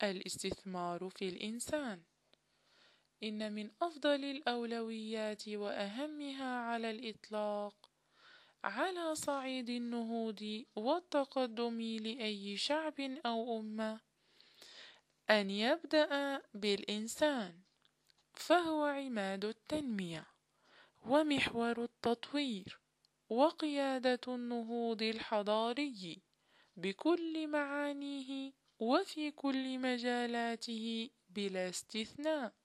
الاستثمار في الإنسان. إن من أفضل الأولويات وأهمها على الإطلاق على صعيد النهوض والتقدم لأي شعب أو أمة أن يبدأ بالإنسان، فهو عماد التنمية ومحور التطوير وقيادة النهوض الحضاري بكل معانيه وفي كل مجالاته بلا استثناء.